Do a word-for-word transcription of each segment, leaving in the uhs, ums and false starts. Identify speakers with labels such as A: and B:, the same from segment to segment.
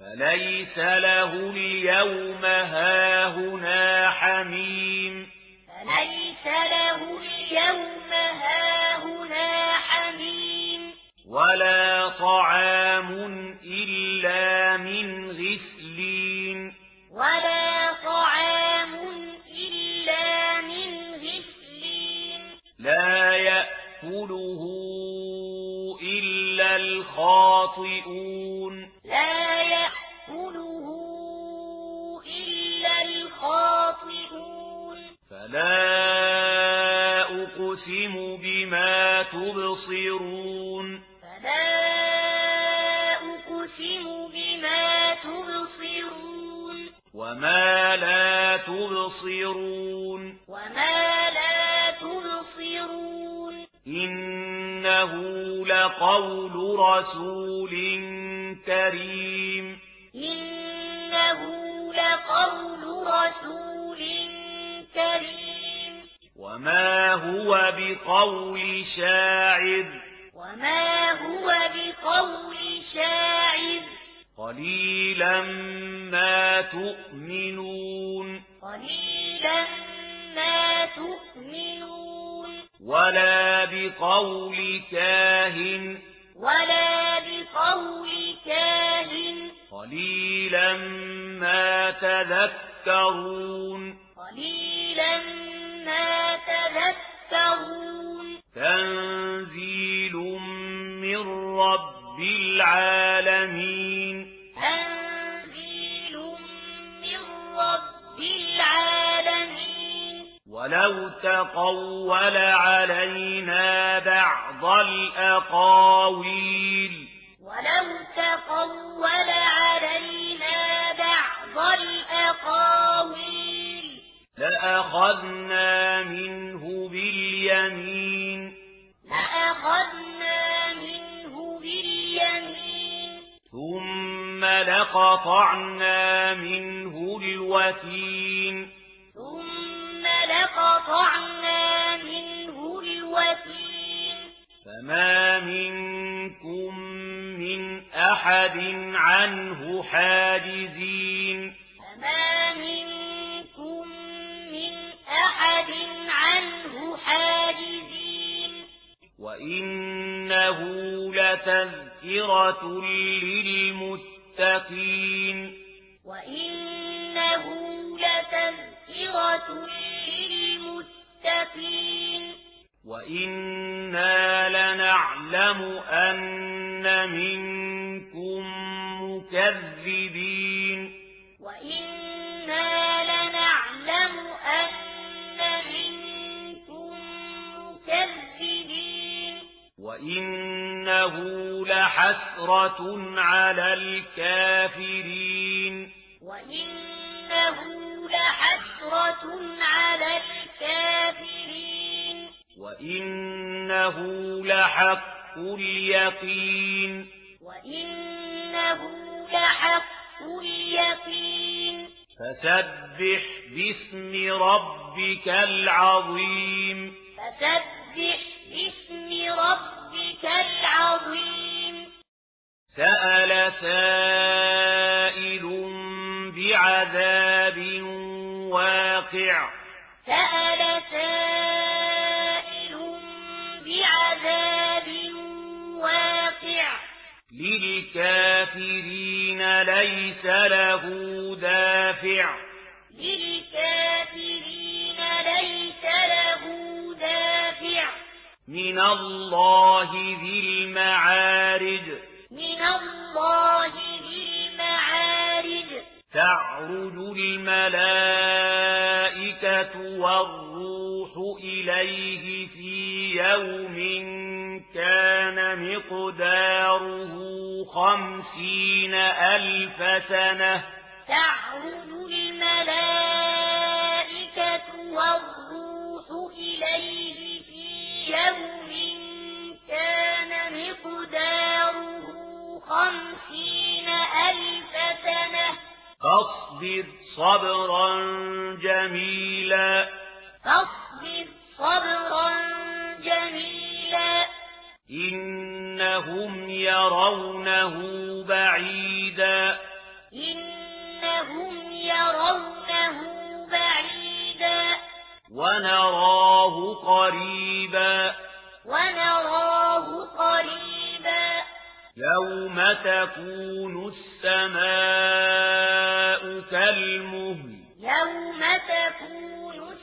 A: فليس له اليوم هاهنا حميم
B: فليس له اليوم هاهنا حميم
A: ولا طعام إلا من غسلين
B: ولا طعام إلا من غسلين
A: لا يأكله إلا الخاطئون
B: لا يأكله إلا الخاطئون
A: فلا أقسم بما تبصرون
B: فلا أقسم بما تبصرون
A: وما لا تبصرون
B: وما لا تبصرون
A: إنه لقول رسول كريم
B: إنه لقول رسول كريم
A: وما هو بقول شاعر
B: وما هو بقول شاعر
A: قليلا ما تؤمنون
B: قليلا ما تؤمنون
A: ولا بقول كاهن
B: ولا بقول كاهن
A: قليلا ما تذكرون
B: قليلا ما تذكرون
A: تنزيل من رب العالمين
B: تنزيل من رب العالمين
A: ولو تقول علينا بعض الأقاويل
B: ولو تقول علينا بعض الأقاويل
A: لأخذنا منه باليمين
B: لأخذنا منه باليمين
A: ثم لقطعنا منه الوتين
B: ثم لقطعنا منه الوتين
A: فما منكم من أحد عنه حاجزين
B: فما منكم من أحد عنه حاجزين
A: وإنه لتذكرة للمتقين
B: وإنه لتذكرة للمتقين
A: وإنا لنعلم أن منكم مكذبين
B: وإنا لنعلم أن منكم مكذبين
A: وإنه لحسرة على الكافرين
B: وإنه لحسرة على الكافرين
A: وإنه لحق اليقين
B: وإنه لحق اليقين
A: فسبح باسم ربك العظيم
B: فسبح باسم ربك العظيم
A: سأل سائل بعذاب واقع
B: سأل سائل بعذاب واقع
A: للكافرين ليس له دافع
B: للكافرين ليس له دافع
A: من الله ذي المعارج
B: من الله ذي المعارج
A: تعرج الملائكة والروح إليه في يوم كان مقداره خمسين ألف سنة
B: تعرج الملائكة والروح إليه في يوم كان مقداره خمسين ألف سنة
A: فاصبر صبرا جميلا
B: فاصبر صبرا جميلا
A: إنهم يرونه بعيدا ونراه قريبا
B: ونراه قريبا
A: يوم تكون السماء كالمهل
B: يوم تكون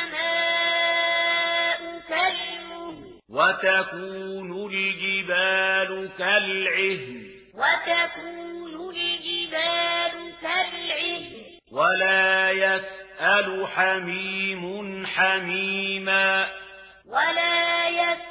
B: السماء كالمهل
A: وتكون الجبال كالعهن
B: وتكون الجبال كالعهن
A: ولا يسأل حميم حميما
B: ولا يسأل